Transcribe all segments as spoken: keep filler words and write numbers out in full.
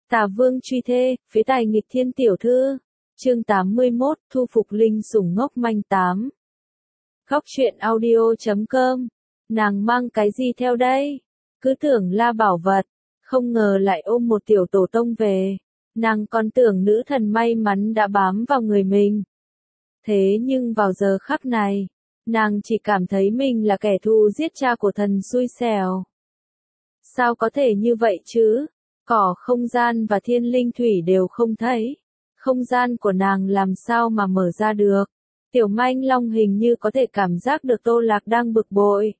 Tà Vương truy thê, phế tài nghịch thiên tiểu thư. Chương tám mươi mốt, thu phục linh sủng ngốc manh tám. Góc truyện audio chấm com. Nàng mang cái gì theo đây? Cứ tưởng là bảo vật, không ngờ lại ôm một tiểu tổ tông về. Nàng còn tưởng nữ thần may mắn đã bám vào người mình. Thế nhưng vào giờ khắc này, nàng chỉ cảm thấy mình là kẻ thù giết cha của thần xui xẻo. Sao có thể như vậy chứ? Cỏ không gian và thiên linh thủy đều không thấy. Không gian của nàng làm sao mà mở ra được. Tiểu manh long hình như có thể cảm giác được Tô Lạc đang bực bội.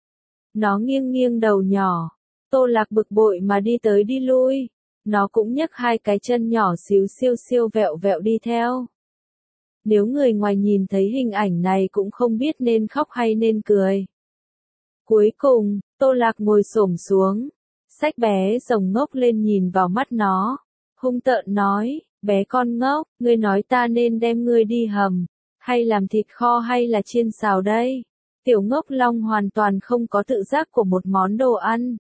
Nó nghiêng nghiêng đầu nhỏ. Tô Lạc bực bội mà đi tới đi lui. Nó cũng nhấc hai cái chân nhỏ xíu siêu siêu vẹo vẹo đi theo. Nếu người ngoài nhìn thấy hình ảnh này cũng không biết nên khóc hay nên cười. Cuối cùng, Tô Lạc ngồi xổm xuống. Xách bé rồng ngốc lên nhìn vào mắt nó. Hung tợn nói, bé con ngốc, ngươi nói ta nên đem ngươi đi hầm, hay làm thịt kho hay là chiên xào đây? Tiểu ngốc long hoàn toàn không có tự giác của một món đồ ăn.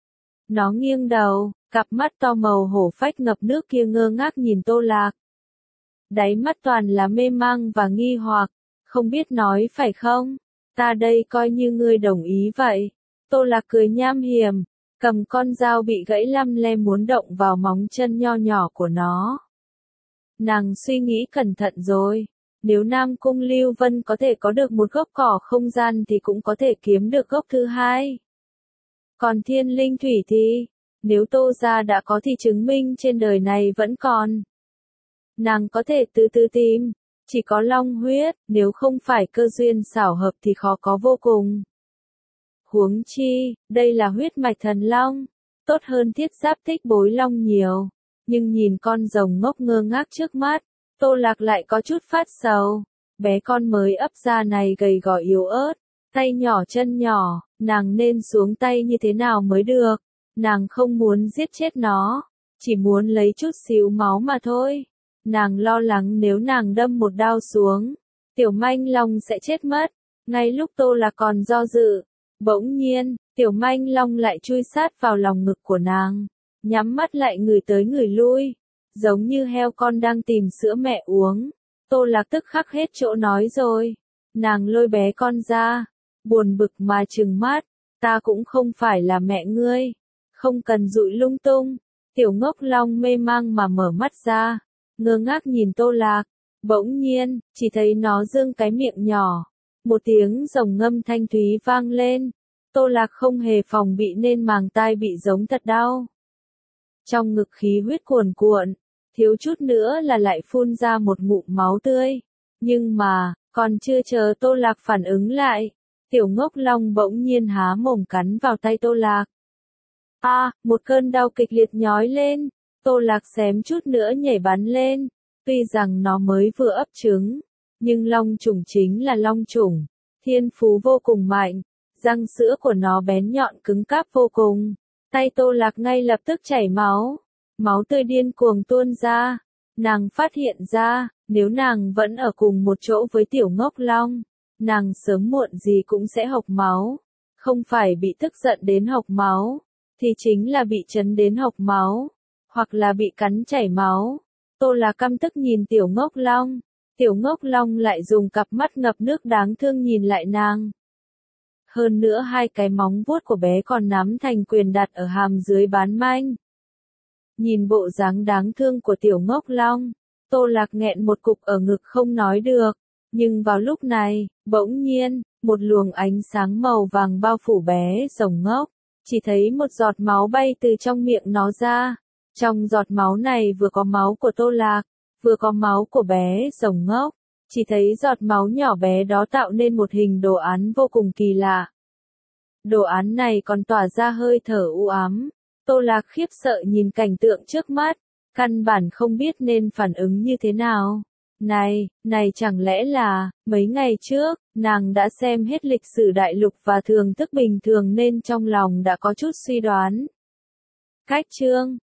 Nó nghiêng đầu, cặp mắt to màu hổ phách ngập nước kia ngơ ngác nhìn Tô Lạc. Đáy mắt toàn là mê mang và nghi hoặc, không biết nói phải không? Ta đây coi như ngươi đồng ý vậy. Tô Lạc cười nham hiểm, cầm con dao bị gãy lăm le muốn động vào móng chân nho nhỏ của nó. Nàng suy nghĩ cẩn thận rồi, nếu Nam Cung Lưu Vân có thể có được một gốc cỏ không gian thì cũng có thể kiếm được gốc thứ hai. Còn thiên linh thủy thì, nếu Tô gia đã có thì chứng minh trên đời này vẫn còn. Nàng có thể từ từ tìm, chỉ có long huyết, nếu không phải cơ duyên xảo hợp thì khó có vô cùng. Huống chi, đây là huyết mạch thần long, tốt hơn thiết giáp tích bối long nhiều. Nhưng nhìn con rồng ngốc ngơ ngác trước mắt, Tô Lạc lại có chút phát sầu. Bé con mới ấp ra này gầy gò yếu ớt, tay nhỏ chân nhỏ, nàng nên xuống tay như thế nào mới được. Nàng không muốn giết chết nó, chỉ muốn lấy chút xíu máu mà thôi. Nàng lo lắng nếu nàng đâm một đao xuống, tiểu manh long sẽ chết mất. Ngay lúc Tô Lạc còn do dự, bỗng nhiên, tiểu manh long lại chui sát vào lòng ngực của nàng, nhắm mắt lại người tới người lui, giống như heo con đang tìm sữa mẹ uống. Tô Lạc tức khắc hết chỗ nói rồi. Nàng lôi bé con ra, buồn bực mà trừng mắt, ta cũng không phải là mẹ ngươi, không cần dụi lung tung. Tiểu ngốc long mê mang mà mở mắt ra, ngơ ngác nhìn Tô Lạc, bỗng nhiên, chỉ thấy nó dương cái miệng nhỏ. Một tiếng rồng ngâm thanh thúy vang lên. Tô Lạc không hề phòng bị nên màng tai bị giống thật đau. Trong ngực khí huyết cuồn cuộn, thiếu chút nữa là lại phun ra một ngụm máu tươi. Nhưng mà, còn chưa chờ Tô Lạc phản ứng lại, tiểu ngốc long bỗng nhiên há mồm cắn vào tay Tô Lạc. A, à, một cơn đau kịch liệt nhói lên, Tô Lạc xém chút nữa nhảy bắn lên. Tuy rằng nó mới vừa ấp trứng, nhưng long trùng chính là long trùng, thiên phú vô cùng mạnh, răng sữa của nó bén nhọn cứng cáp vô cùng. Tay Tô Lạc ngay lập tức chảy máu, máu tươi điên cuồng tuôn ra. Nàng phát hiện ra, nếu nàng vẫn ở cùng một chỗ với tiểu ngốc long, nàng sớm muộn gì cũng sẽ hộc máu. Không phải bị tức giận đến hộc máu, thì chính là bị chấn đến hộc máu, hoặc là bị cắn chảy máu. Tô Lạc căm tức nhìn tiểu ngốc long, tiểu ngốc long lại dùng cặp mắt ngập nước đáng thương nhìn lại nàng. Hơn nữa hai cái móng vuốt của bé còn nắm thành quyền đặt ở hàm dưới bán manh. Nhìn bộ dáng đáng thương của tiểu ngốc long, Tô Lạc nghẹn một cục ở ngực không nói được. Nhưng vào lúc này, bỗng nhiên, một luồng ánh sáng màu vàng bao phủ bé rồng ngốc. Chỉ thấy một giọt máu bay từ trong miệng nó ra. Trong giọt máu này vừa có máu của Tô Lạc, vừa có máu của bé rồng ngốc. Chỉ thấy giọt máu nhỏ bé đó tạo nên một hình đồ án vô cùng kỳ lạ. Đồ án này còn tỏa ra hơi thở u ám. Tô Lạc khiếp sợ nhìn cảnh tượng trước mắt, căn bản không biết nên phản ứng như thế nào. Này, này chẳng lẽ là, mấy ngày trước, nàng đã xem hết lịch sử đại lục và thường thức bình thường nên trong lòng đã có chút suy đoán. Cách chương